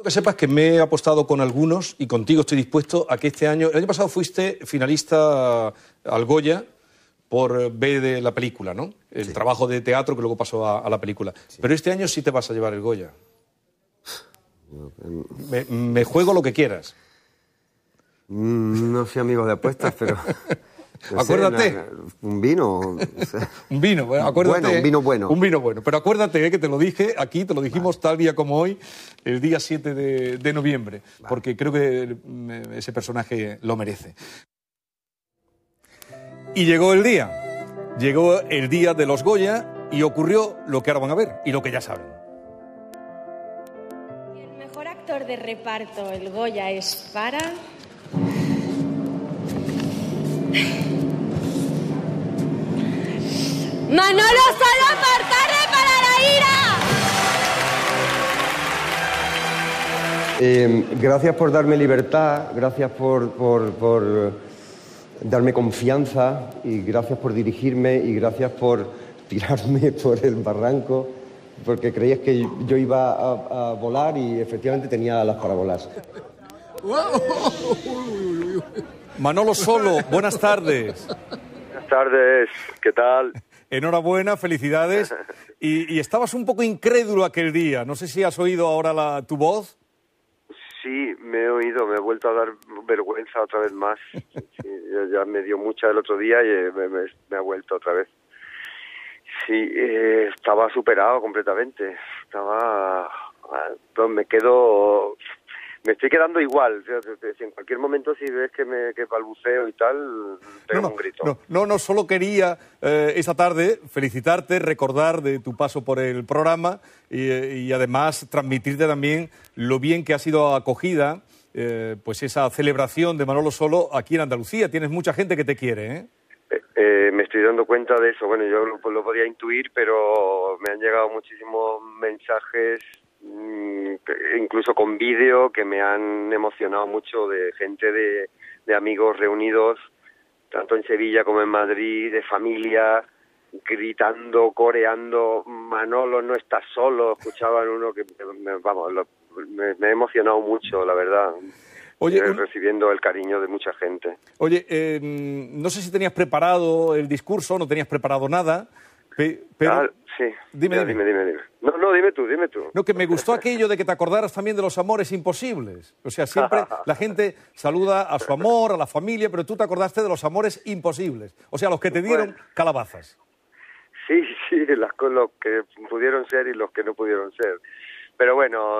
Que sepas que me he apostado con algunos y contigo estoy dispuesto a que este año... El año pasado fuiste finalista al Goya por B de la película, ¿no? El trabajo de teatro que luego pasó a la película. Sí. Pero este año sí te vas a llevar el Goya. Me juego lo que quieras. No soy amigo de apuestas, pero... No acuérdate. Sé, un vino. O sea, un vino, bueno, acuérdate. Bueno, un vino bueno. Un vino bueno. Pero acuérdate que te lo dije aquí, te lo dijimos tal día como hoy, el día 7 de noviembre, porque creo que ese personaje lo merece. Y llegó el día de los Goya y ocurrió lo que ahora van a ver y lo que ya saben. El mejor actor de reparto, el Goya, es para... ¡Manolo Solo por Tarde para la ira! Gracias por darme libertad, gracias por darme confianza y gracias por dirigirme y gracias por tirarme por el barranco porque creías que yo iba a volar y efectivamente tenía alas para volar. Manolo Solo, buenas tardes. Buenas tardes, ¿qué tal? Enhorabuena, felicidades. Y estabas un poco incrédulo aquel día. No sé si has oído ahora tu voz. Sí, me he oído, me he vuelto a dar vergüenza otra vez más. Sí, ya me dio mucha el otro día y me ha vuelto otra vez. Sí, estaba superado completamente. Me estoy quedando igual. Si en cualquier momento si ves que balbuceo y tal, pego un grito. No, solo quería esta tarde felicitarte, recordar de tu paso por el programa y además transmitirte también lo bien que ha sido acogida pues esa celebración de Manolo Solo aquí en Andalucía. Tienes mucha gente que te quiere, ¿eh? Me estoy dando cuenta de eso. Bueno, yo lo podía intuir, pero me han llegado muchísimos mensajes, incluso con vídeo, que me han emocionado mucho, de gente de amigos reunidos, tanto en Sevilla como en Madrid, de familia, gritando, coreando, Manolo no está solo, escuchaban uno que, me ha emocionado mucho, la verdad. Oye, recibiendo el cariño de mucha gente. Oye, no sé si tenías preparado el discurso, no tenías preparado nada, pero... sí. Dime. No, dime tú. No, que me gustó aquello de que te acordaras también de los amores imposibles. O sea, siempre la gente saluda a su amor, a la familia, pero tú te acordaste de los amores imposibles. O sea, los que te dieron calabazas. Sí, los que pudieron ser y los que no pudieron ser. Pero bueno,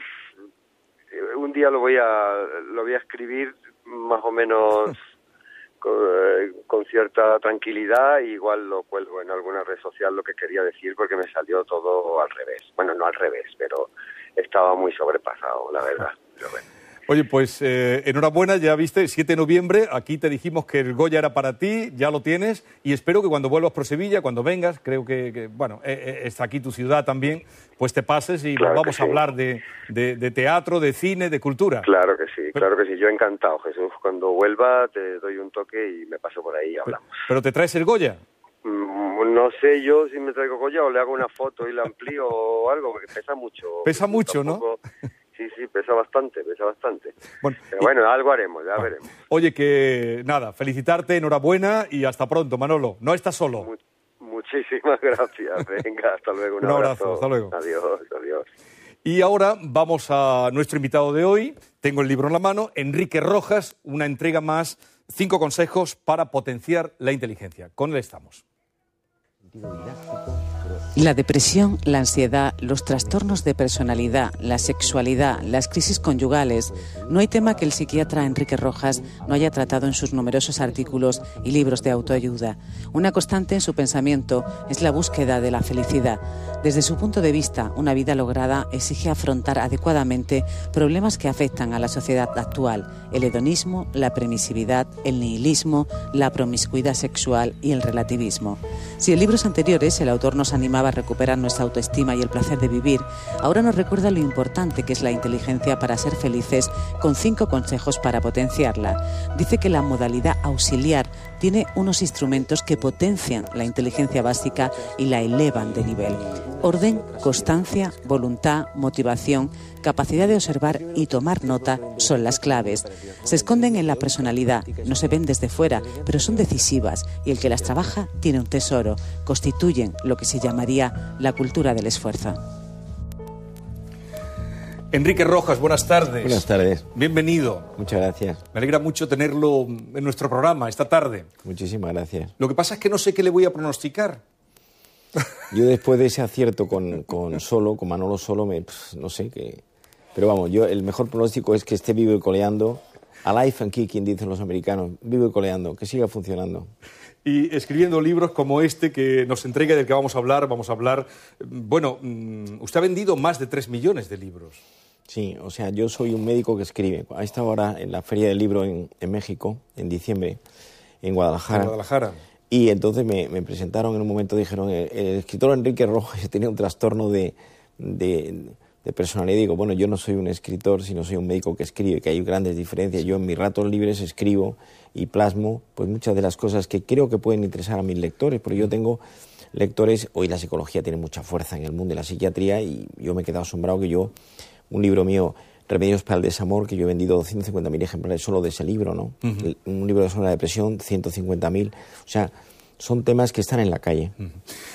un día lo voy a escribir más o menos con cierta tranquilidad, y igual lo cuelgo en alguna red social lo que quería decir, porque me salió todo al revés. Bueno, no al revés, pero estaba muy sobrepasado, la verdad. Pero bueno. Oye, pues enhorabuena, ya viste, 7 de noviembre, aquí te dijimos que el Goya era para ti, ya lo tienes, y espero que cuando vuelvas por Sevilla, cuando vengas, creo que bueno, está aquí tu ciudad también, pues te pases y claro vamos a hablar de teatro, de cine, de cultura. Claro que sí, yo encantado, Jesús. Cuando vuelva te doy un toque y me paso por ahí y hablamos. ¿Pero te traes el Goya? No sé yo si me traigo Goya o le hago una foto y la amplío o algo, porque pesa mucho. Pesa mucho, ¿no? Sí, pesa bastante. Bueno, pero bueno, algo haremos, ya veremos. Oye, que nada, felicitarte, enhorabuena y hasta pronto, Manolo. No estás solo. Muchísimas gracias. Venga, hasta luego. Un abrazo, hasta luego. Adiós. Y ahora vamos a nuestro invitado de hoy. Tengo el libro en la mano, Enrique Rojas, una entrega más, 5 consejos para potenciar la inteligencia. Con él estamos. La depresión, la ansiedad, los trastornos de personalidad, la sexualidad, las crisis conyugales. No hay tema que el psiquiatra Enrique Rojas no haya tratado en sus numerosos artículos y libros de autoayuda. Una constante en su pensamiento es la búsqueda de la felicidad. Desde su punto de vista, una vida lograda exige afrontar adecuadamente problemas que afectan a la sociedad actual: el hedonismo, la permisividad, el nihilismo, la promiscuidad sexual y el relativismo. Si en libros anteriores el autor nos animaba a recuperar nuestra autoestima y el placer de vivir, ahora nos recuerda lo importante que es la inteligencia para ser felices, con 5 consejos para potenciarla. Dice que la modalidad auxiliar tiene unos instrumentos que potencian la inteligencia básica y la elevan de nivel. Orden, constancia, voluntad, motivación, capacidad de observar y tomar nota son las claves. Se esconden en la personalidad, no se ven desde fuera, pero son decisivas y el que las trabaja tiene un tesoro. Constituyen lo que se llamaría la cultura del esfuerzo. Enrique Rojas, buenas tardes. Buenas tardes. Bienvenido. Muchas gracias. Me alegra mucho tenerlo en nuestro programa esta tarde. Muchísimas gracias. Lo que pasa es que no sé qué le voy a pronosticar. Yo después de ese acierto con Manolo Solo, no sé qué. Pero vamos, el mejor pronóstico es que esté vivo y coleando. Alive and kicking, dicen los americanos. Vivo y coleando, que siga funcionando. Y escribiendo libros como este que nos entrega y del que vamos a hablar. Bueno, usted ha vendido más de 3 millones de libros. Sí, o sea, yo soy un médico que escribe. A esta hora en la Feria del Libro en México, en diciembre, en Guadalajara. Y entonces me presentaron en un momento, dijeron, el escritor Enrique Rojas tenía un trastorno de personalidad. Y digo, bueno, yo no soy un escritor, sino soy un médico que escribe, que hay grandes diferencias. Yo en mis ratos libres escribo y plasmo pues muchas de las cosas que creo que pueden interesar a mis lectores, porque yo tengo lectores, hoy la psicología tiene mucha fuerza en el mundo de la psiquiatría y yo me he quedado asombrado que un libro mío, Remedios para el desamor, que yo he vendido 250.000 ejemplares solo de ese libro, ¿no? Uh-huh. Un libro sobre la depresión, 150.000. O sea, son temas que están en la calle. Uh-huh.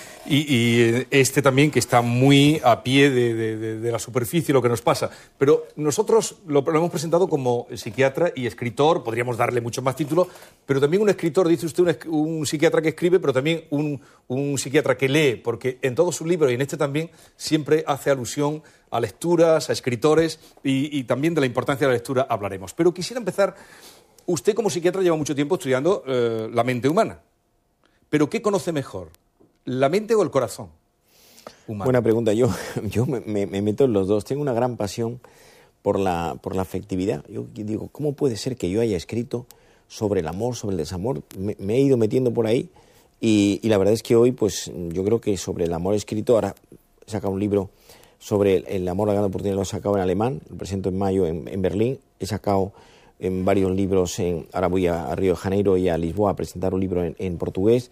Y este también, que está muy a pie de la superficie, lo que nos pasa. Pero nosotros lo hemos presentado como psiquiatra y escritor, podríamos darle muchos más títulos, pero también un escritor, dice usted, un psiquiatra que escribe, pero también un psiquiatra que lee, porque en todos sus libros, y en este también, siempre hace alusión a lecturas, a escritores, y también de la importancia de la lectura hablaremos. Pero quisiera empezar, usted como psiquiatra lleva mucho tiempo estudiando la mente humana, pero ¿qué conoce mejor? ¿La mente o el corazón humano? Buena pregunta. Yo me meto en los dos. Tengo una gran pasión por la afectividad. Yo digo, ¿cómo puede ser que yo haya escrito sobre el amor, sobre el desamor? Me he ido metiendo por ahí y la verdad es que hoy, pues yo creo que sobre el amor he escrito. Ahora he sacado un libro sobre el amor, la gran oportunidad, lo he sacado en alemán, lo presento en mayo en Berlín. He sacado en varios libros, ahora voy a Río de Janeiro y a Lisboa a presentar un libro en portugués.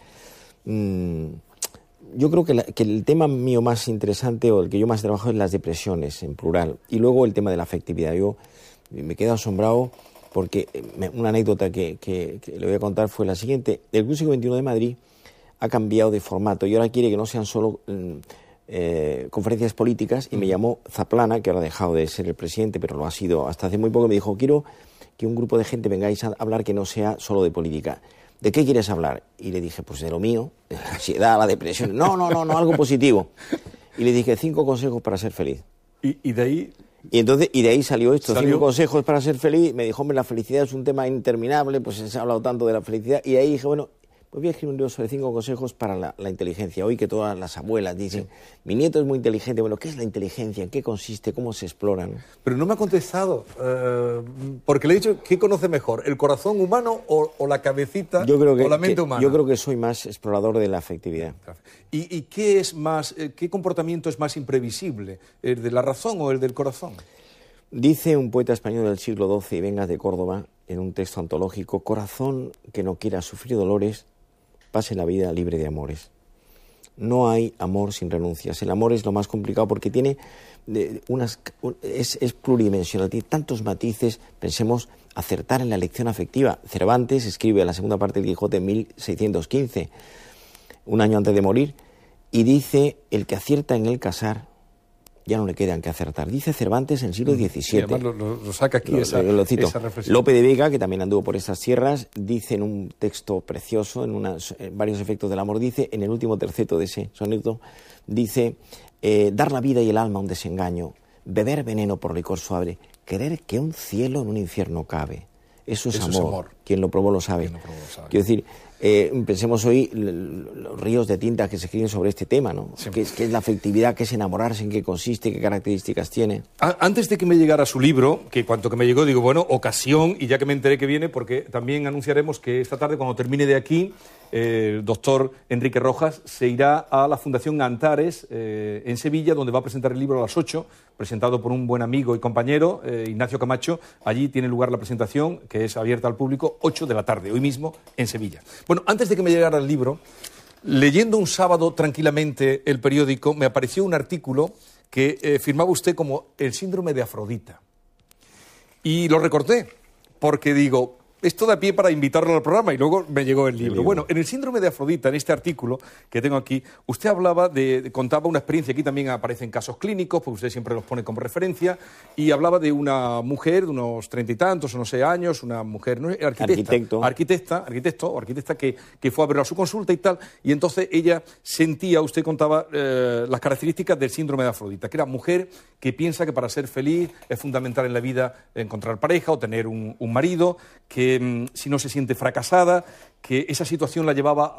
Yo creo que el tema mío más interesante o el que yo más trabajo es las depresiones en plural y luego el tema de la afectividad. Yo me quedo asombrado porque una anécdota que le voy a contar fue la siguiente. El Club Siglo XXI de Madrid ha cambiado de formato y ahora quiere que no sean solo conferencias políticas y me llamó Zaplana, que ahora ha dejado de ser el presidente, pero lo ha sido hasta hace muy poco, y me dijo, quiero que un grupo de gente vengáis a hablar que no sea solo de política. ¿De qué quieres hablar? Y le dije, pues de lo mío, de la ansiedad, la depresión. No, algo positivo. Y le dije, 5 consejos para ser feliz. ¿Y de ahí? Y de ahí salió esto, 5 consejos para ser feliz. Me dijo, hombre, la felicidad es un tema interminable, pues se ha hablado tanto de la felicidad. Y ahí dije, bueno, pues voy a escribir un libro sobre 5 consejos para la inteligencia. Hoy que todas las abuelas dicen, mi nieto es muy inteligente. Bueno, ¿qué es la inteligencia? ¿En qué consiste? ¿Cómo se explora? ¿No? Pero no me ha contestado, porque le he dicho, ¿qué conoce mejor? ¿El corazón humano o la cabecita o la mente humana? Yo creo que soy más explorador de la afectividad. ¿Y qué es más, qué comportamiento es más imprevisible? ¿El de la razón o el del corazón? Dice un poeta español del siglo XII, Vengas de Córdoba, en un texto antológico, corazón que no quiera sufrir dolores, pase la vida libre de amores. No hay amor sin renuncias. El amor es lo más complicado porque tiene es pluridimensional, tiene tantos matices. Pensemos acertar en la elección afectiva. Cervantes escribe la segunda parte del Quijote en 1615, un año antes de morir, y dice, el que acierta en el casar, ya no le quedan que acertar. Dice Cervantes en el siglo XVII. Y además lo saca aquí esa reflexión. Lope de Vega, que también anduvo por estas tierras, dice en un texto precioso, en varios efectos del amor, dice, en el último terceto de ese soneto, dice, dar la vida y el alma a un desengaño, beber veneno por licor suave, querer que un cielo en un infierno cabe. Eso es amor. Quien lo probó lo sabe. Quiero decir, pensemos hoy los ríos de tinta que se escriben sobre este tema, ¿no? Sí. ¿Qué es la afectividad? ¿Qué es enamorarse? ¿En qué consiste? ¿Qué características tiene? Antes de que me llegara su libro, que cuanto que me llegó, digo, bueno, ocasión, y ya que me enteré que viene, porque también anunciaremos que esta tarde, cuando termine de aquí, el doctor Enrique Rojas se irá a la Fundación Antares en Sevilla, donde va a presentar el libro a las 8, presentado por un buen amigo y compañero, Ignacio Camacho. Allí tiene lugar la presentación, que es abierta al público, 8 de la tarde, hoy mismo, en Sevilla. Bueno, antes de que me llegara el libro, leyendo un sábado tranquilamente el periódico, me apareció un artículo que firmaba usted como el síndrome de Afrodita. Y lo recorté, porque digo, esto da pie para invitarlo al programa y luego me llegó el libro. Bueno, en el síndrome de Afrodita, en este artículo que tengo aquí, usted hablaba contaba una experiencia, aquí también aparecen casos clínicos, porque usted siempre los pone como referencia, y hablaba de una mujer de unos 30 y tantos, o no sé, años, una mujer, ¿no? arquitecta que fue a ver a su consulta y tal, y entonces ella sentía, usted contaba las características del síndrome de Afrodita, que era mujer que piensa que para ser feliz es fundamental en la vida encontrar pareja o tener un marido, que si no se siente fracasada, que esa situación la llevaba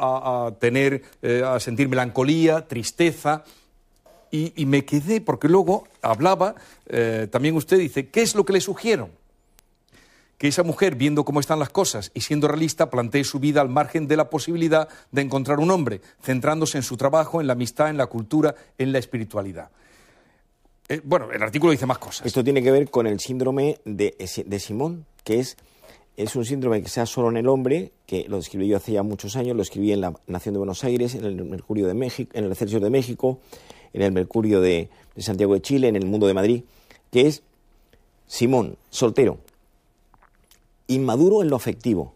a sentir melancolía, tristeza, y me quedé, porque luego hablaba, también usted dice, ¿qué es lo que le sugiero? Que esa mujer, viendo cómo están las cosas y siendo realista, plantee su vida al margen de la posibilidad de encontrar un hombre, centrándose en su trabajo, en la amistad, en la cultura, en la espiritualidad. Bueno, el artículo dice más cosas. Esto tiene que ver con el síndrome de Simón, que es un síndrome que se da solo en el hombre, que lo describí yo hace ya muchos años, lo escribí en la Nación de Buenos Aires, en el Mercurio de México, en el Excelsior de México, en el Mercurio de Santiago de Chile, en el Mundo de Madrid, que es Simón, soltero, inmaduro en lo afectivo,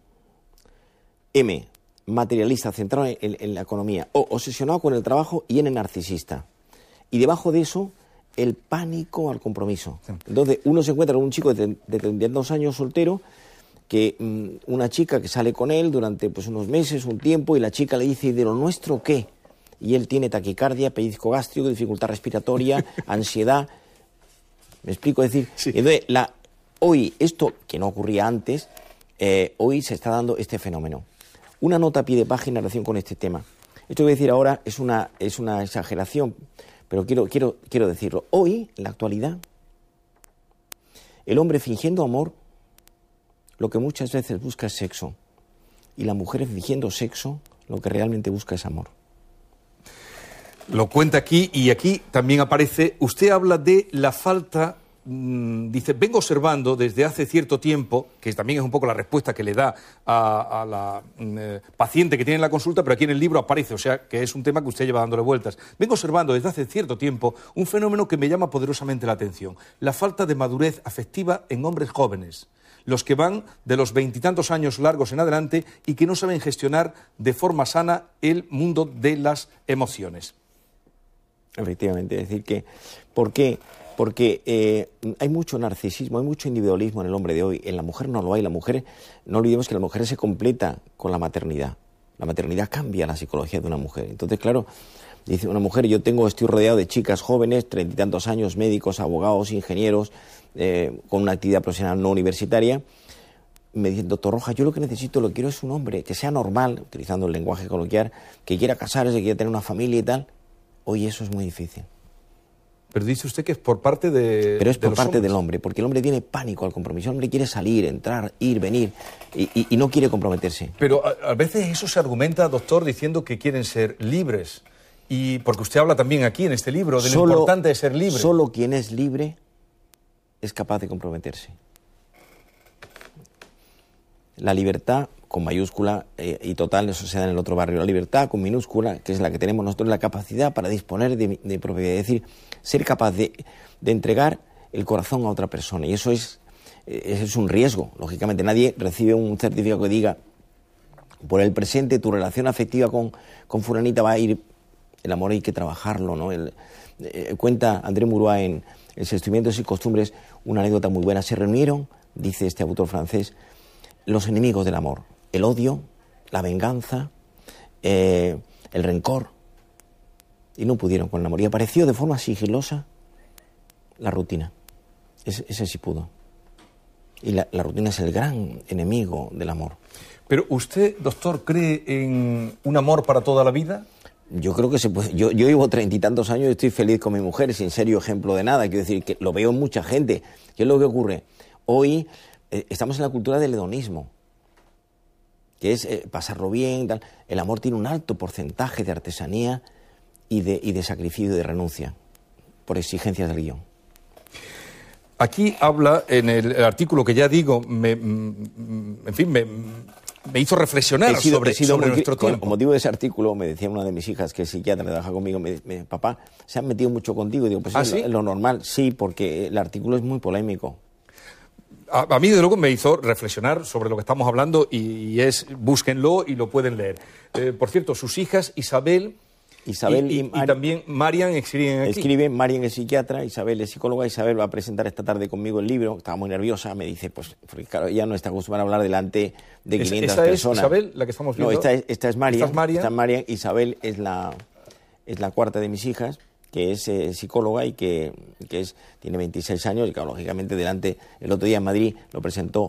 M, materialista, centrado en la economía, O, obsesionado con el trabajo y N, narcisista. Y debajo de eso, el pánico al compromiso. Entonces, uno se encuentra con un chico de 32 años soltero, que una chica que sale con él durante pues unos meses, un tiempo, y la chica le dice, ¿y de lo nuestro qué? Y él tiene taquicardia, pellizco gástrico, dificultad respiratoria, ansiedad. ¿Me explico? Es decir, sí. Entonces, hoy, esto que no ocurría antes, hoy se está dando este fenómeno. Una nota a pie de página en relación con este tema. Esto que voy a decir ahora es una exageración, pero quiero decirlo. Hoy, en la actualidad, el hombre fingiendo amor, lo que muchas veces busca es sexo. Y la mujer fingiendo sexo, lo que realmente busca es amor. Lo cuenta aquí, y aquí también aparece, usted habla de la falta, dice, vengo observando desde hace cierto tiempo, que también es un poco la respuesta que le da a la paciente que tiene en la consulta, pero aquí en el libro aparece, o sea, que es un tema que usted lleva dándole vueltas. Vengo observando desde hace cierto tiempo un fenómeno que me llama poderosamente la atención, la falta de madurez afectiva en hombres jóvenes, los que van de los 20 y tantos años largos en adelante y que no saben gestionar de forma sana el mundo de las emociones. Efectivamente, es decir que, ¿por qué? Porque hay mucho narcisismo, hay mucho individualismo en el hombre de hoy. En la mujer no lo hay. La mujer, no olvidemos que la mujer se completa con la maternidad. La maternidad cambia la psicología de una mujer. Entonces, claro, dice una mujer, estoy rodeado de chicas jóvenes, 30 y tantos años, médicos, abogados, ingenieros, con una actividad profesional no universitaria. Me dicen, doctor Rojas, yo lo que necesito, lo que quiero es un hombre que sea normal, utilizando el lenguaje coloquial, que quiera casarse, que quiera tener una familia y tal. Hoy eso es muy difícil. Pero dice usted que es por parte de... Pero es por parte del hombre, porque el hombre tiene pánico al compromiso. El hombre quiere salir, entrar, ir, venir, y no quiere comprometerse. Pero a veces eso se argumenta, doctor, diciendo que quieren ser libres. Y porque usted habla también aquí en este libro de lo importante de ser libre. Solo quien es libre es capaz de comprometerse. La libertad, con mayúscula y total, eso se da en el otro barrio. La libertad, con minúscula, que es la que tenemos nosotros, la capacidad para disponer de propiedad. Es decir, ser capaz de entregar el corazón a otra persona. Y eso es un riesgo. Lógicamente, nadie recibe un certificado que diga, por el presente, tu relación afectiva con fulanita va a ir... El amor hay que trabajarlo, ¿no? Cuenta André Maurois en Sentimientos y Costumbres una anécdota muy buena. Se reunieron, dice este autor francés, los enemigos del amor, el odio, la venganza, el rencor, y no pudieron con el amor. Y apareció de forma sigilosa la rutina. Ese sí pudo. Y la rutina es el gran enemigo del amor. Pero usted, doctor, ¿cree en un amor para toda la vida? Yo creo que se puede. Yo llevo 30 y tantos años y estoy feliz con mi mujer, sin serio ejemplo de nada. Quiero decir que lo veo en mucha gente. ¿Qué es lo que ocurre? Hoy estamos en la cultura del hedonismo, que es pasarlo bien, tal. El amor tiene un alto porcentaje de artesanía y de sacrificio y de renuncia, por exigencias del guión. Aquí habla, en el artículo que ya digo, me hizo reflexionar sobre nuestro tiempo. Con motivo de ese artículo, me decía una de mis hijas, que es psiquiatra, trabaja conmigo, me dice, papá, se han metido mucho contigo. Y digo, pues ¿sí? Lo normal, sí, porque el artículo es muy polémico. A mí, desde luego, me hizo reflexionar sobre lo que estamos hablando y búsquenlo y lo pueden leer. Por cierto, sus hijas, Isabel y también Marian escriben aquí. Marian es psiquiatra, Isabel es psicóloga. Isabel va a presentar esta tarde conmigo el libro. Estaba muy nerviosa, me dice, pues, porque claro, ella no está acostumbrada a hablar delante de 500 ¿Esa personas. ¿Es Isabel, la que estamos viendo? No, esta es Marian. ¿Esta es Marian? Isabel es la cuarta de mis hijas, que es psicóloga y que tiene 26 años y, claro, lógicamente, el otro día en Madrid lo presentó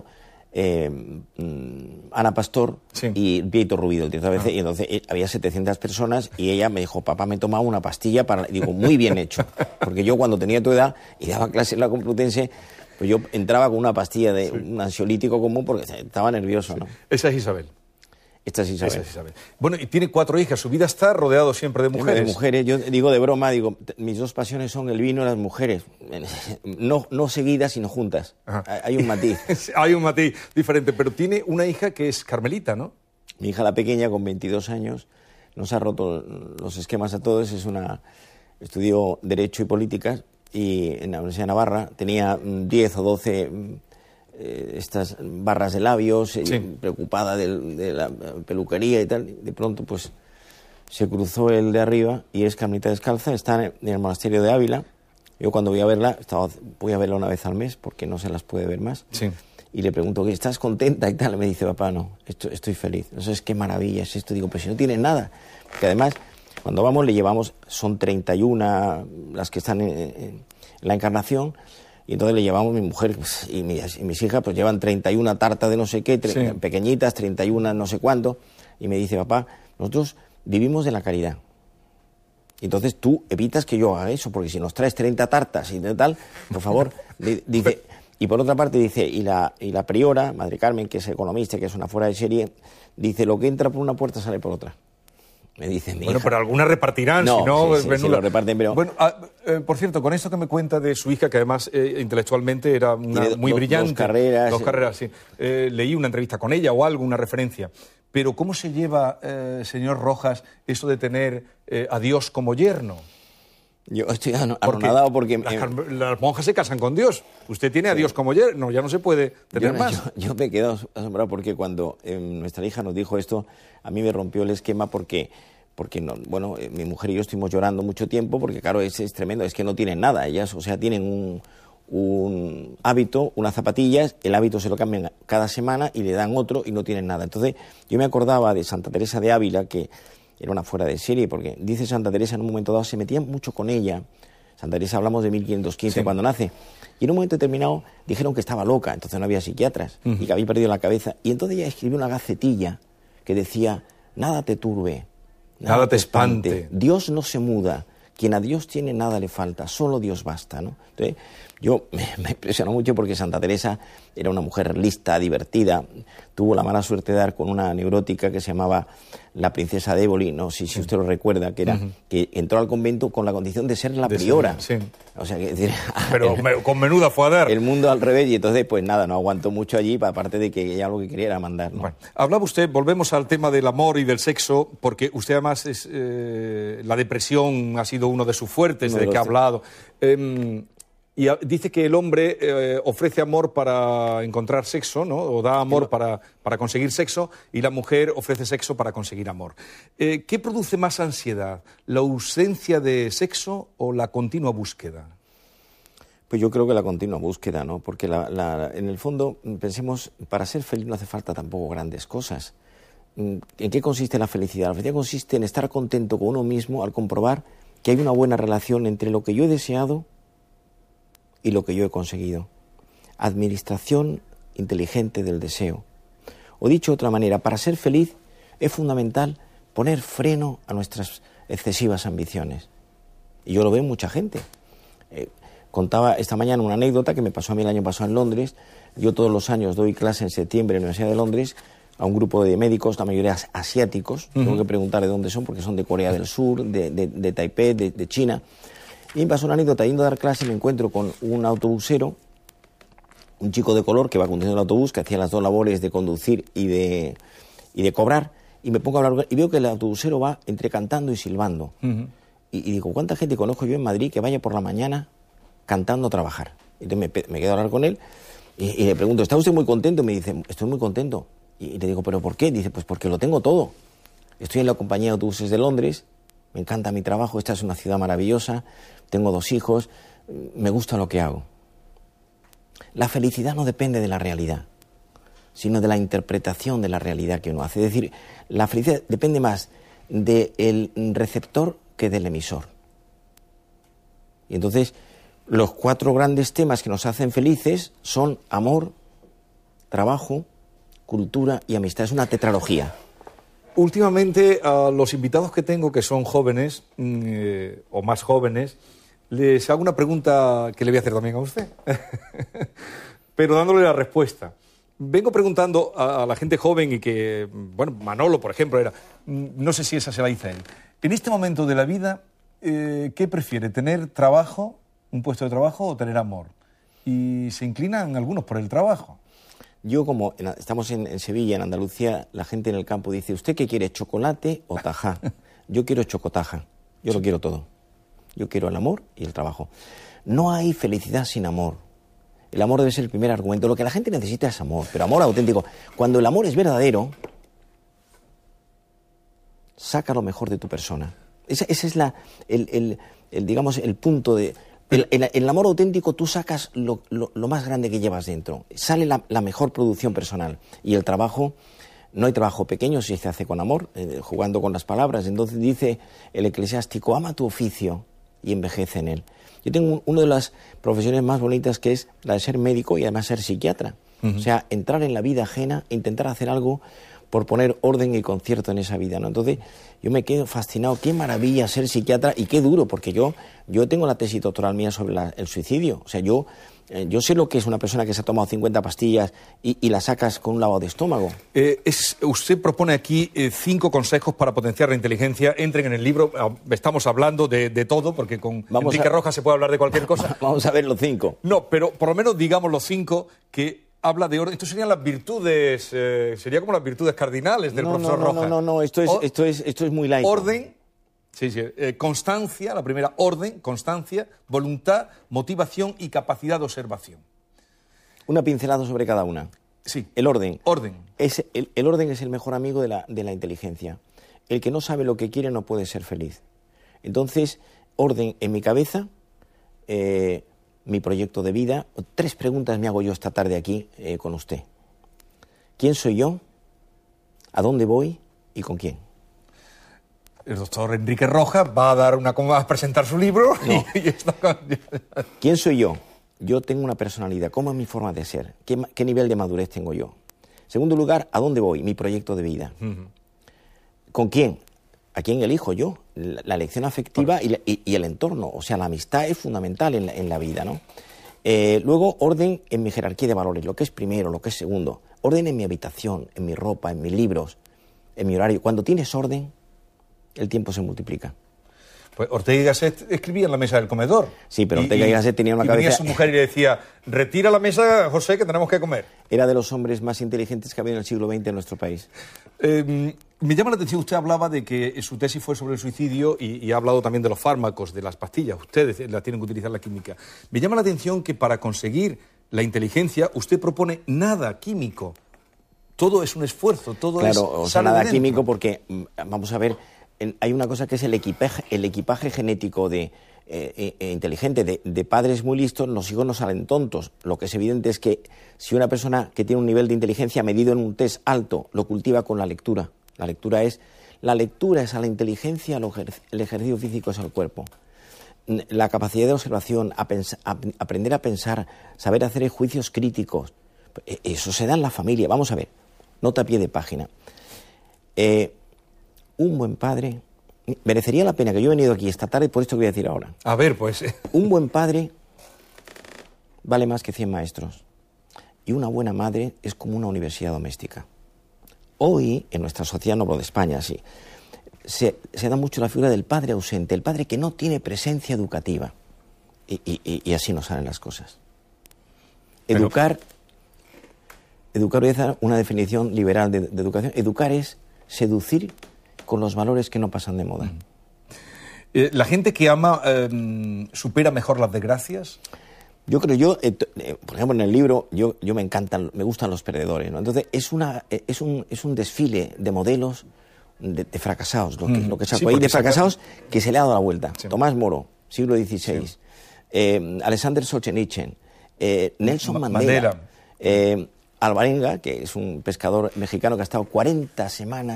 Ana Pastor y Pieto Rubido el 10 veces, y entonces había 700 personas y ella me dijo, papá, me he tomado una pastilla digo, muy bien hecho, porque yo cuando tenía tu edad y daba clase en la Complutense, pues yo entraba con una pastilla de un ansiolítico común porque estaba nervioso, ¿no? Esa es Isabel. Esta es Isabel. Bueno, y tiene 4 hijas. Su vida está rodeado siempre de mujeres. De mujeres. Yo digo de broma, mis 2 pasiones son el vino y las mujeres. No seguidas, sino juntas. Ajá. Hay un matiz. Hay un matiz diferente, pero tiene una hija que es carmelita, ¿no? Mi hija, la pequeña, con 22 años, nos ha roto los esquemas a todos. Estudió Derecho y Políticas y en la Universidad de Navarra tenía 10 o 12... estas barras de labios, preocupada de la peluquería y tal. De pronto, pues, se cruzó el de arriba y es carmelita descalza, está en el monasterio de Ávila. Yo cuando voy a verla, voy a verla una vez al mes porque no se las puede ver más. Sí. Y le pregunto, ¿estás contenta y tal? Y me dice, papá, no, estoy feliz. No sé, qué maravilla es esto. Digo, pues si no tiene nada. Porque además, cuando vamos le llevamos, son 31 las que están en la Encarnación. Y entonces le llevamos, mi mujer y mis hijas, pues llevan 31 tartas de no sé qué, pequeñitas, 31 no sé cuánto. Y me dice, papá, nosotros vivimos de la caridad. Y entonces tú evitas que yo haga eso, porque si nos traes 30 tartas y tal, por favor, dice. Y por otra parte dice, y la priora, Madre Carmen, que es economista, que es una fuera de serie, dice, lo que entra por una puerta sale por otra. Me dice mi hija. Pero algunas repartirán, si no... Sí, lo reparten, pero... Bueno, por cierto, con esto que me cuenta de su hija, que además intelectualmente era muy brillante... Dos carreras, sí. Leí una entrevista con ella o algo, una referencia. Pero ¿cómo se lleva, señor Rojas, eso de tener a Dios como yerno? Yo estoy anonadado porque... Las monjas se casan con Dios. Usted tiene a Dios como yerno, ya no se puede tener más. Yo me quedo asombrado porque cuando nuestra hija nos dijo esto, a mí me rompió el esquema porque no, mi mujer y yo estuvimos llorando mucho tiempo porque, claro, es tremendo, es que no tienen nada. Ellas, o sea, tienen un hábito, unas zapatillas, el hábito se lo cambian cada semana y le dan otro y no tienen nada. Entonces, yo me acordaba de Santa Teresa de Ávila, que era una fuera de serie, porque dice Santa Teresa en un momento dado, se metía mucho con ella. Santa Teresa hablamos de 1515 cuando nace. Y en un momento determinado dijeron que estaba loca, entonces no había psiquiatras, y que había perdido la cabeza. Y entonces ella escribió una gacetilla que decía, nada te turbe, nada te espante, Dios no se muda, quien a Dios tiene nada le falta, solo Dios basta, ¿no? Entonces, yo me impresionó mucho porque Santa Teresa era una mujer lista, divertida, tuvo la mala suerte de dar con una neurótica que se llamaba la princesa de Éboli, no sé si usted lo recuerda, que entró al convento con la condición de ser la priora. O sea, pero con menuda fue a dar. El mundo al revés, y entonces, pues nada, no aguantó mucho allí, aparte de que ella lo que quería era mandar, ¿no? Bueno, hablaba usted, volvemos al tema del amor y del sexo, porque usted además la depresión ha sido uno de sus fuertes, de que ha hablado. Y dice que el hombre ofrece amor para encontrar sexo, ¿no? O da amor para conseguir sexo, y la mujer ofrece sexo para conseguir amor. ¿Qué produce más ansiedad? ¿La ausencia de sexo o la continua búsqueda? Pues yo creo que la continua búsqueda, ¿no? Porque en el fondo, pensemos, para ser feliz no hace falta tampoco grandes cosas. ¿En qué consiste la felicidad? La felicidad consiste en estar contento con uno mismo al comprobar que hay una buena relación entre lo que yo he deseado y lo que yo he conseguido. Administración inteligente del deseo. O dicho de otra manera, para ser feliz es fundamental poner freno a nuestras excesivas ambiciones. Y yo lo veo en mucha gente. Contaba esta mañana una anécdota que me pasó a mí el año pasado en Londres. Yo todos los años doy clase en septiembre en la Universidad de Londres a un grupo de médicos, la mayoría asiáticos. Tengo que preguntar de dónde son, porque son de Corea del Sur, de Taipei, de China. Y me pasó una anécdota, yendo a dar clase me encuentro con un autobusero, un chico de color que va conduciendo el autobús, que hacía las dos labores de conducir y de y de cobrar, y me pongo a hablar y veo que el autobusero va entre cantando y silbando. Y digo, ¿cuánta gente conozco yo en Madrid que vaya por la mañana cantando a trabajar? Entonces me quedo a hablar con él y le pregunto, ¿está usted muy contento? Me dice, estoy muy contento. Y le digo, ¿pero por qué? Dice, pues porque lo tengo todo. Estoy en la compañía de autobuses de Londres, me encanta mi trabajo, esta es una ciudad maravillosa, tengo 2 hijos, me gusta lo que hago. La felicidad no depende de la realidad, sino de la interpretación de la realidad que uno hace. Es decir, la felicidad depende más del receptor que del emisor. Y entonces, los 4 grandes temas que nos hacen felices son amor, trabajo, cultura y amistad. Es una tetralogía. Últimamente, a los invitados que tengo, que son jóvenes o más jóvenes, les hago una pregunta que le voy a hacer también a usted, pero dándole la respuesta. Vengo preguntando a la gente joven y que, bueno, Manolo, por ejemplo, era, no sé si esa se la hice a él. En este momento de la vida, ¿qué prefiere? ¿Tener trabajo, un puesto de trabajo o tener amor? Y se inclinan algunos por el trabajo. Yo, como estamos en Sevilla, en Andalucía, la gente en el campo dice, ¿usted qué quiere, chocolate o tajá? Yo quiero chocotaja, yo lo quiero todo. Yo quiero el amor y el trabajo. No hay felicidad sin amor. El amor debe ser el primer argumento. Lo que la gente necesita es amor, pero amor auténtico. Cuando el amor es verdadero, saca lo mejor de tu persona. Ese es digamos, el punto de... El amor auténtico, tú sacas lo más grande que llevas dentro. Sale la mejor producción personal. Y el trabajo, no hay trabajo pequeño si se hace con amor, jugando con las palabras. Entonces dice el eclesiástico, ama tu oficio y envejece en él. Yo tengo una de las profesiones más bonitas, que es la de ser médico y además ser psiquiatra. O sea, entrar en la vida ajena e intentar hacer algo por poner orden y concierto en esa vida, ¿no? Entonces, yo me quedo fascinado. Qué maravilla ser psiquiatra y qué duro, porque yo tengo la tesis doctoral mía sobre el suicidio. O sea, yo sé lo que es una persona que se ha tomado 50 pastillas y la sacas con un lavado de estómago. Usted propone aquí 5 consejos para potenciar la inteligencia. Entren en el libro. Estamos hablando de todo, porque con Enrique Rojas se puede hablar de cualquier cosa. Vamos a ver los 5. No, pero por lo menos digamos los 5 que... habla de orden. Esto serían las virtudes, sería como las virtudes cardinales del profesor Rojas. No, esto es muy laico. Orden, constancia, la primera, orden, constancia, voluntad, motivación y capacidad de observación. Una pincelada sobre cada una. Sí. El orden. Orden. El orden es el mejor amigo de la inteligencia. El que no sabe lo que quiere no puede ser feliz. Entonces, orden en mi cabeza, mi proyecto de vida. 3 preguntas me hago yo esta tarde aquí con usted. ¿Quién soy yo? ¿A dónde voy? ¿Y con quién? El doctor Enrique Rojas va a presentar su libro. No. ¿Quién soy yo? Yo tengo una personalidad. ¿Cómo es mi forma de ser? ¿Qué nivel de madurez tengo yo? Segundo lugar, ¿a dónde voy? Mi proyecto de vida. ¿Con quién? ¿A quién elijo yo? La elección afectiva y el entorno. O sea, la amistad es fundamental en la vida, ¿no? Luego, orden en mi jerarquía de valores. Lo que es primero, lo que es segundo. Orden en mi habitación, en mi ropa, en mis libros, en mi horario. Cuando tienes orden, el tiempo se multiplica. Pues Ortega y Gasset escribía en la mesa del comedor. Sí, pero Ortega y Gasset tenía una cabeza... Y venía su mujer y le decía, retira la mesa, José, que tenemos que comer. Era de los hombres más inteligentes que había en el siglo XX en nuestro país. Me llama la atención, usted hablaba de que su tesis fue sobre el suicidio y ha hablado también de los fármacos, de las pastillas. Ustedes las tienen que utilizar la química. Me llama la atención que para conseguir la inteligencia usted propone nada químico. Todo es un esfuerzo, todo es... Claro, o sea, nada químico porque, vamos a ver, hay una cosa que es el equipaje genético inteligente de padres muy listos. Los hijos no salen tontos. Lo que es evidente es que si una persona que tiene un nivel de inteligencia medido en un test alto lo cultiva con la lectura. La lectura es a la inteligencia, el ejercicio físico es al cuerpo. La capacidad de observación, aprender a pensar, saber hacer juicios críticos, eso se da en la familia. Vamos a ver, nota a pie de página. Un buen padre... Merecería la pena que yo he venido aquí esta tarde por esto que voy a decir ahora. A ver, pues... Un buen padre vale más que 100 maestros. Y una buena madre es como una universidad doméstica. Hoy, en nuestra sociedad, no hablo de España, sí, se da mucho la figura del padre ausente, el padre que no tiene presencia educativa. Y así no salen las cosas. Educar Educar es una definición liberal de educación. Educar es seducir con los valores que no pasan de moda. ¿La gente que ama supera mejor las desgracias? Yo creo, por ejemplo, en el libro, me gustan los perdedores, ¿no? Entonces, es un desfile de modelos de fracasados, lo que saco ahí de fracasados que se le ha dado la vuelta. Sí. Tomás Moro, siglo XVI, sí. Alexander Solzhenitsyn, Nelson Mandela. Alvarenga, que es un pescador mexicano que ha estado 40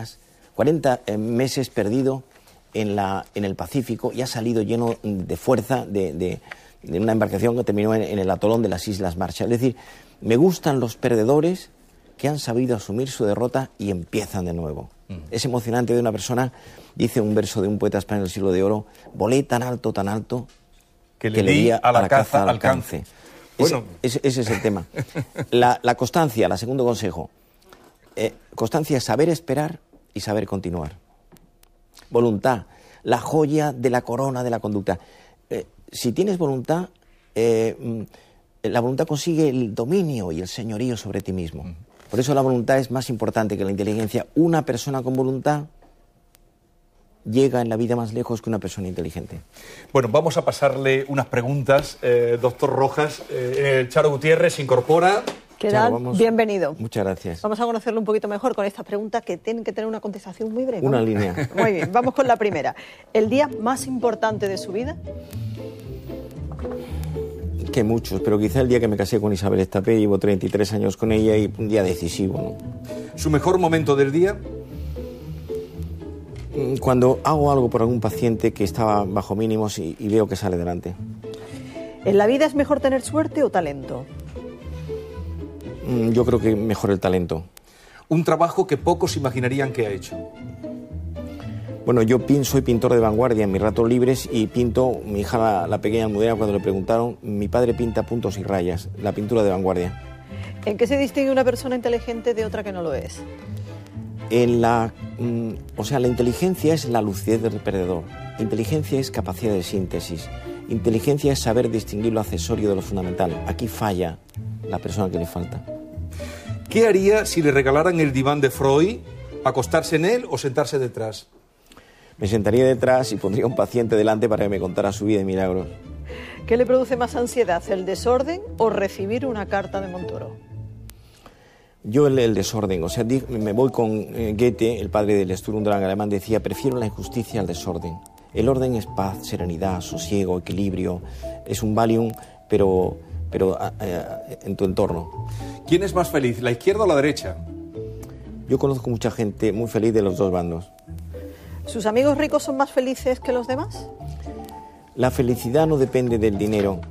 meses perdido en el Pacífico y ha salido lleno de fuerza de una embarcación que terminó en el atolón de las Islas Marshall. Es decir, me gustan los perdedores que han sabido asumir su derrota y empiezan de nuevo. Es emocionante de una persona, dice un verso de un poeta español del siglo de oro: volé tan alto, que le di a la caza alcance. Bueno. Ese es el tema. La constancia, el segundo consejo. Constancia es saber esperar y saber continuar. Voluntad, la joya de la corona de la conducta. Si tienes voluntad, la voluntad consigue el dominio y el señorío sobre ti mismo. Por eso la voluntad es más importante que la inteligencia. Una persona con voluntad llega en la vida más lejos que una persona inteligente. Bueno, vamos a pasarle unas preguntas. Doctor Rojas, Charo Gutiérrez se incorpora. ¿Qué tal? Bienvenido. Muchas gracias. Vamos a conocerlo un poquito mejor con estas preguntas que tienen que tener una contestación muy breve. Una línea. Muy bien, vamos con la primera. ¿El día más importante de su vida? Que muchos, pero quizá el día que me casé con Isabel Estapé, llevo 33 años con ella y un día decisivo, ¿no? ¿Su mejor momento del día? Cuando hago algo por algún paciente que estaba bajo mínimos y veo que sale adelante. ¿En la vida es mejor tener suerte o talento? Yo creo que mejor el talento. Un trabajo que pocos imaginarían que ha hecho. Bueno, yo soy pintor de vanguardia en mis ratos libres y pinto, mi hija la pequeña Almudena, cuando le preguntaron, mi padre pinta puntos y rayas, la pintura de vanguardia. ¿En qué se distingue una persona inteligente de otra que no lo es? La inteligencia es la lucidez del perdedor. Inteligencia es capacidad de síntesis. Inteligencia es saber distinguir lo accesorio de lo fundamental. Aquí falla la persona que le falta. ¿Qué haría si le regalaran el diván de Freud? ¿Acostarse en él o sentarse detrás? Me sentaría detrás y pondría un paciente delante para que me contara su vida y milagros. ¿Qué le produce más ansiedad, el desorden o recibir una carta de Montoro? Yo el desorden, me voy con Goethe, el padre del Sturm und Drang alemán, decía: prefiero la injusticia al desorden. El orden es paz, serenidad, sosiego, equilibrio, es un Valium, pero en tu entorno. ¿Quién es más feliz, la izquierda o la derecha? Yo conozco mucha gente muy feliz de los dos bandos. ¿Sus amigos ricos son más felices que los demás? La felicidad no depende del dinero.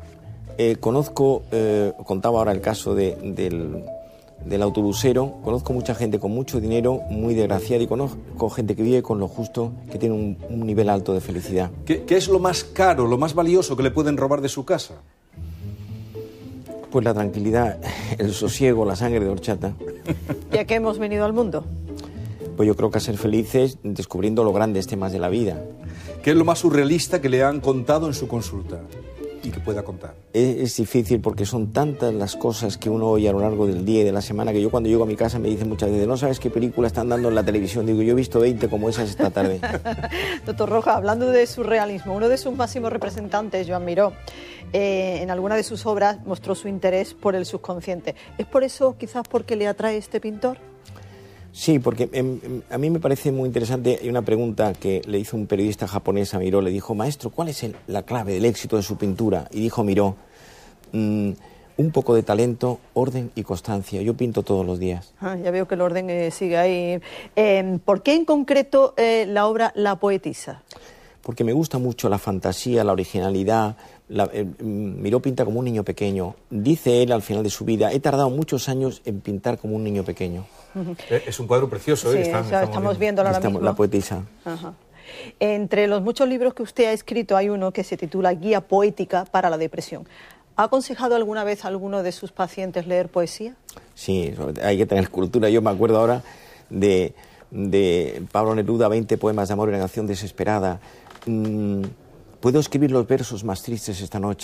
Contaba ahora el caso del autobusero. Conozco mucha gente con mucho dinero, muy desgraciada, y conozco gente que vive con lo justo, que tiene un nivel alto de felicidad. ¿Qué es lo más caro, lo más valioso que le pueden robar de su casa? Pues la tranquilidad, el sosiego, la sangre de horchata. ¿Y a qué hemos venido al mundo? Pues yo creo que a ser felices descubriendo los grandes temas de la vida. ¿Qué es lo más surrealista que le han contado en su consulta y que pueda contar? Es difícil porque son tantas las cosas que uno oye a lo largo del día y de la semana que yo cuando llego a mi casa me dicen muchas veces: ¿no sabes qué película están dando en la televisión? Digo, yo he visto 20 como esas esta tarde. Doctor Rojas, hablando de surrealismo, uno de sus máximos representantes, Joan Miró, en alguna de sus obras mostró su interés por el subconsciente. ¿Es por eso, quizás, porque le atrae este pintor? Sí, porque a mí me parece muy interesante. Hay una pregunta que le hizo un periodista japonés a Miró. Le dijo: maestro, ¿cuál es la clave del éxito de su pintura? Y dijo Miró: un poco de talento, orden y constancia. Yo pinto todos los días. Ya veo que el orden sigue ahí. ¿Por qué en concreto la obra La poetisa? Porque me gusta mucho la fantasía, la originalidad. Miró pinta como un niño pequeño. Dice él al final de su vida: he tardado muchos años en pintar como un niño pequeño. Es un cuadro precioso, ¿eh? Sí, estamos viéndolo ahora mismo. La poetisa. Ajá. Entre los muchos libros que usted ha escrito hay uno que se titula Guía poética para la depresión. ¿Ha aconsejado alguna vez a alguno de sus pacientes leer poesía? Sí, hay que tener cultura. Yo me acuerdo ahora de Pablo Neruda, 20 poemas de amor y una canción desesperada. Puedo escribir los versos más tristes esta noche.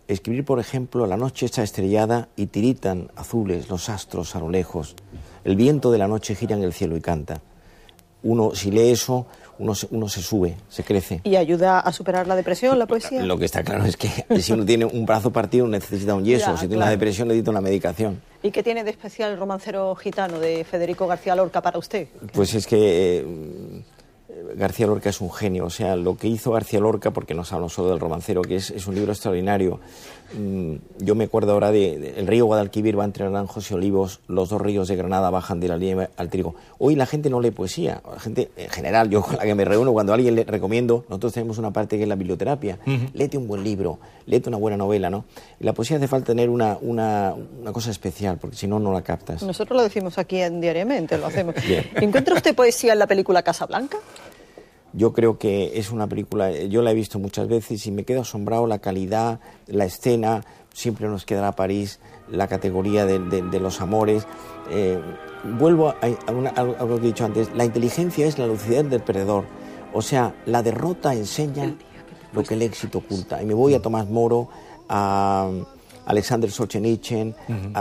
escribir, por ejemplo, la noche está estrellada y tiritan azules los astros a lo lejos. El viento de la noche gira en el cielo y canta. Uno, si lee eso, uno se sube, se crece. ¿Y ayuda a superar la depresión, la poesía? Lo que está claro es que si uno tiene un brazo partido necesita un yeso, si tiene una depresión necesita una medicación. ¿Y qué tiene de especial el romancero gitano de Federico García Lorca para usted? Pues es que García Lorca es un genio, o sea, lo que hizo García Lorca, porque no hablo solo del romancero, que es un libro extraordinario. Yo me acuerdo ahora de el río Guadalquivir va entre naranjos y olivos, los dos ríos de Granada bajan de la nieve al trigo. Hoy la gente no lee poesía, la gente en general, yo con la que me reúno, cuando a alguien le recomiendo, nosotros tenemos una parte que es la biblioterapia, léete un buen libro, léete una buena novela, ¿no? Y la poesía hace falta tener una cosa especial, porque si no, no la captas. Nosotros lo decimos aquí diariamente, lo hacemos. ¿Encuentra usted poesía en la película Casablanca? Yo creo que es una película, yo la he visto muchas veces y me quedo asombrado la calidad, la escena, siempre nos quedará París, la categoría de los amores. Vuelvo a algo que he dicho antes, la inteligencia es la lucidez del perdedor, o sea, la derrota enseña lo que el éxito oculta. Y me voy a Tomás Moro, a Alexander Solzhenitsyn,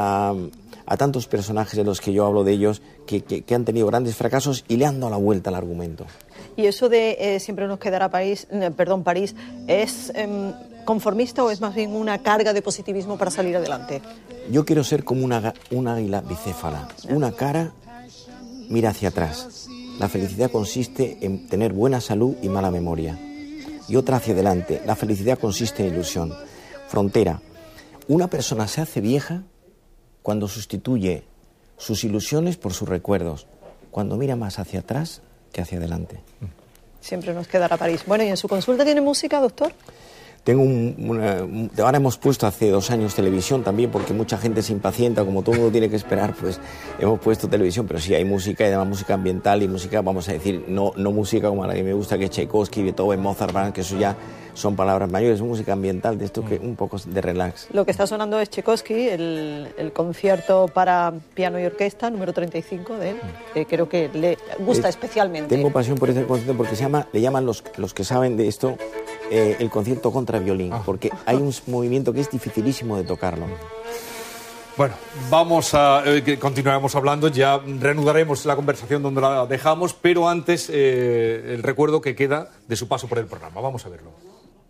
a tantos personajes de los que yo hablo de ellos que han tenido grandes fracasos y le han dado la vuelta al argumento. ¿Y eso de siempre nos quedará París, es conformista o es más bien una carga de positivismo para salir adelante? Yo quiero ser como un águila bicéfala. Una cara mira hacia atrás. La felicidad consiste en tener buena salud y mala memoria. Y otra hacia adelante. La felicidad consiste en ilusión. Frontera. Una persona se hace vieja cuando sustituye sus ilusiones por sus recuerdos. Cuando mira más hacia atrás que hacia adelante. Siempre nos quedará París. Bueno, ¿y en su consulta tiene música, doctor? Tengo ahora hemos puesto hace 2 años televisión también, porque mucha gente se impacienta, como todo el mundo tiene que esperar, pues hemos puesto televisión, pero sí hay música, y además música ambiental y música, vamos a decir, no música como la que me gusta, que es Tchaikovsky, Beethoven, Mozart, Brahms, que eso ya son palabras mayores, música ambiental, de esto que un poco de relax. Lo que está sonando es Tchaikovsky, el concierto para piano y orquesta, número 35 de él, que creo que le gusta especialmente. Tengo pasión por ese concierto porque le llaman los que saben de esto, el concierto contra violín, porque hay un movimiento que es dificilísimo de tocarlo. Bueno, continuaremos hablando, ya reanudaremos la conversación donde la dejamos, pero antes el recuerdo que queda de su paso por el programa. Vamos a verlo.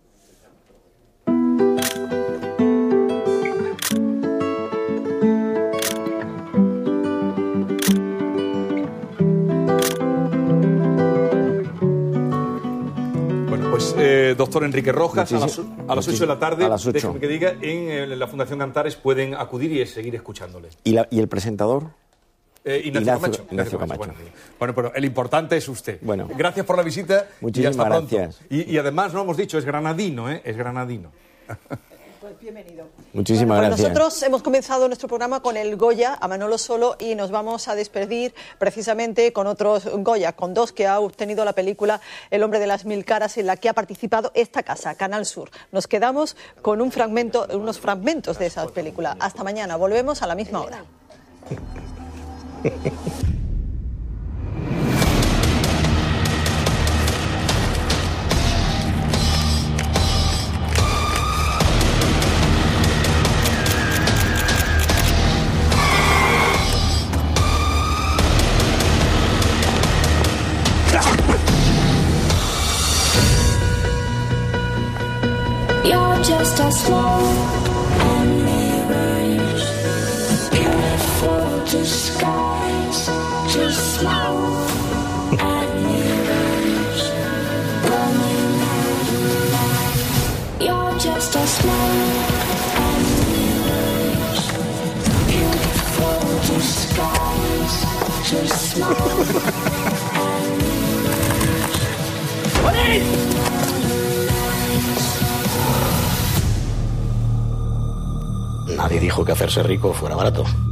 Doctor Enrique Rojas, a las 8 de la tarde, déjeme que diga, en la Fundación Cantares pueden acudir y seguir escuchándole. ¿Y el presentador? Ignacio Camacho. Bueno, pero el importante es usted. Bueno, gracias por la visita. Muchísimas y hasta gracias. Pronto. Y además, no hemos dicho, es granadino, ¿eh? Es granadino. Pues bienvenido. Muchísimas gracias. Nosotros hemos comenzado nuestro programa con el Goya a Manolo Solo y nos vamos a despedir precisamente con otros Goya, con 2 que ha obtenido la película El hombre de las 1000 caras, en la que ha participado esta casa, Canal Sur. Nos quedamos con unos fragmentos de esa película. Hasta mañana, volvemos a la misma hora. You're just a small and mirrors, beautiful disguise, just small and mirrors, running out of light. You're just a small and mirrors, beautiful disguise, just small and mirrors. Nadie dijo que hacerse rico fuera barato.